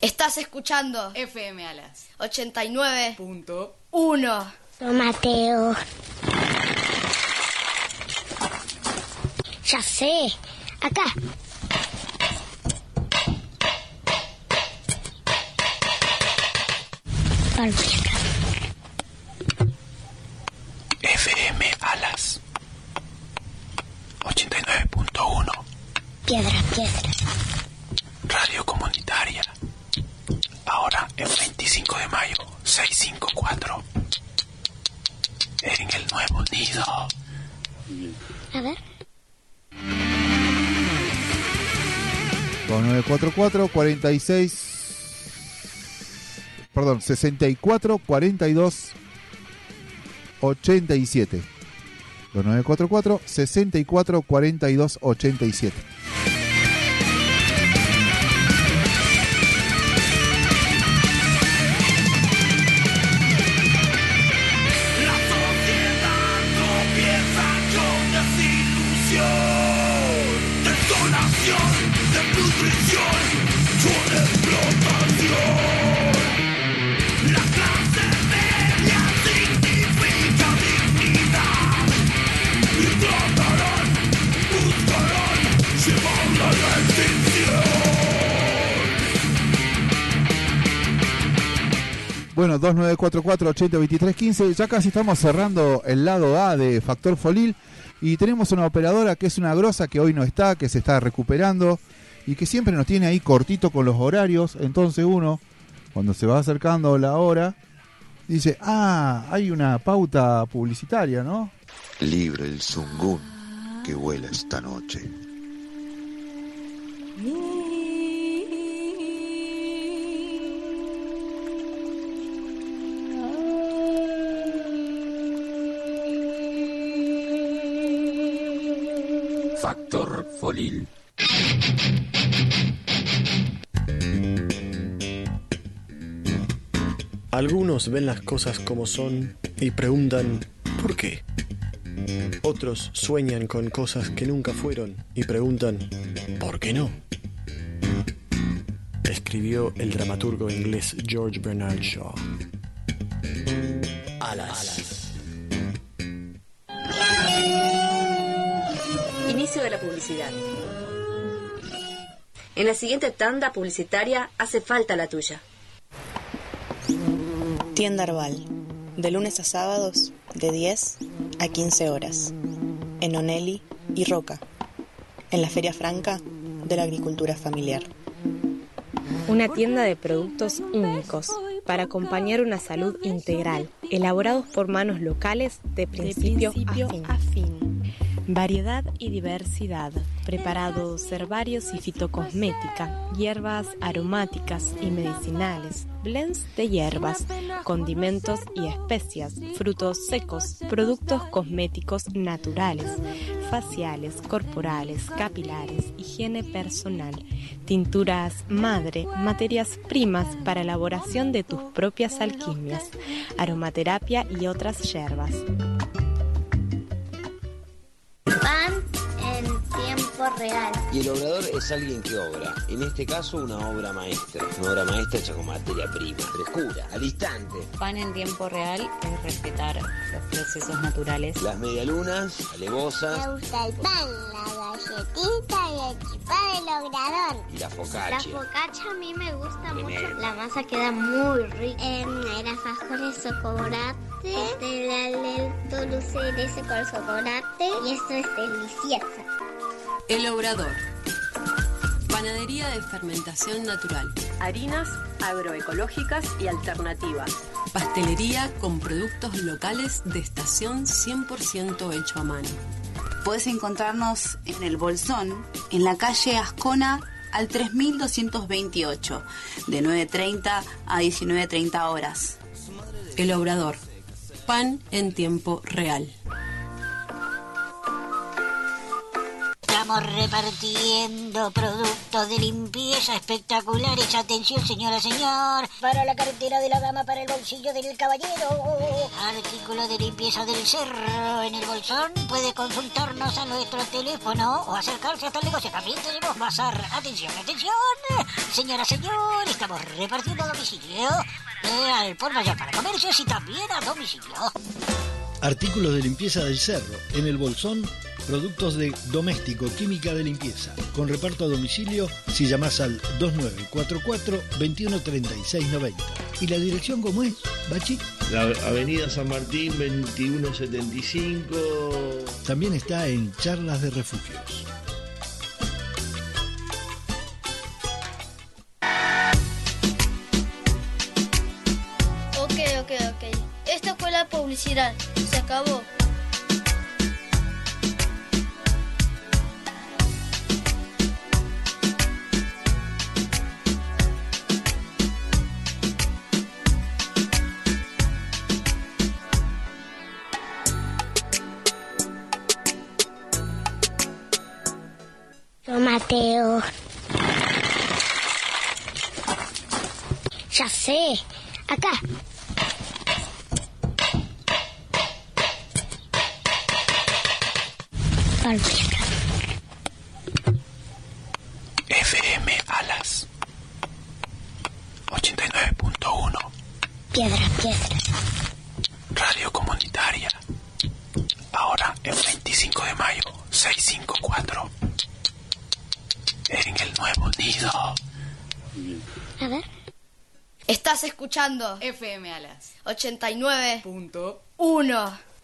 Estás escuchando FM Alas 89.1. Mateo. Ya sé. Acá. FM Alas 89.1. Piedra. Radio comunitaria. Ahora el 25 de mayo, 654. En el Nuevo Nido. A ver. 2944 46 perdón 64 42 87 2944 64 42 87. Bueno, 2944 80 23 15, ya casi estamos cerrando el lado A de Factor Folil y tenemos una operadora que es una grosa que hoy no está, que se está recuperando y que siempre nos tiene ahí cortito con los horarios. Entonces uno, cuando se va acercando la hora, dice, hay una pauta publicitaria, ¿no? Libre el zungún que vuela esta noche. Factor Folil. Algunos ven las cosas como son y preguntan ¿por qué? Otros sueñan con cosas que nunca fueron y preguntan ¿por qué no? Escribió el dramaturgo inglés George Bernard Shaw. Alas. Inicio de la publicidad. En la siguiente tanda publicitaria hace falta la tuya. Tienda Arbal, de lunes a sábados, de 10 a 15 horas, en Onelli y Roca, en la Feria Franca de la Agricultura Familiar. Una tienda de productos únicos para acompañar una salud integral, elaborados por manos locales de principio a fin. Variedad y diversidad, preparados herbarios y fitocosmética, hierbas aromáticas y medicinales, blends de hierbas, condimentos y especias, frutos secos, productos cosméticos naturales, faciales, corporales, capilares, higiene personal, tinturas madre, materias primas para elaboración de tus propias alquimias, aromaterapia y otras hierbas. Pan en tiempo real. Y el obrador es alguien que obra, en este caso una obra maestra hecha con materia prima, frescura, al instante. Pan en tiempo real es respetar los procesos naturales. Las medialunas, alevosas. Me gusta el pan, la galletita y el chipá del obrador. Y la focaccia. La focaccia a mí me gusta mucho, la masa queda muy rica. El alfajores chocolate, el dulce de ese con chocolate y esto es delicioso. El Obrador. Panadería de fermentación natural. Harinas agroecológicas y alternativas. Pastelería con productos locales de estación 100% hecho a mano. Puedes encontrarnos en El Bolsón, en la calle Ascona al 3228, de 9:30 a 19:30 horas. El Obrador. Pan en tiempo real. La Estamos repartiendo productos de limpieza espectaculares. Atención, señora, señor. Para la cartera de la dama, para el bolsillo del caballero. Artículo de limpieza del cerro en el bolsón. Puede consultarnos a nuestro teléfono o acercarse hasta el negocio. También tenemos bazar. Atención, atención. Señora, señor, estamos repartiendo a domicilio. Al por mayor para comercios y también a domicilio. Artículos de limpieza del cerro en el bolsón. Productos de doméstico, química de limpieza. Con reparto a domicilio si llamás al 2944-213690. ¿Y la dirección cómo es, Bachi? La avenida San Martín 2175. También está en Charlas de Refugios. Ok. Esta fue la publicidad. Se acabó. Mateo. Ya sé. Acá. FM Alas 89.1. Piedra. Radio comunitaria. Ahora en 25 de mayo 654. En el nuevo nido. A ver. Estás escuchando FM Alas 89.1.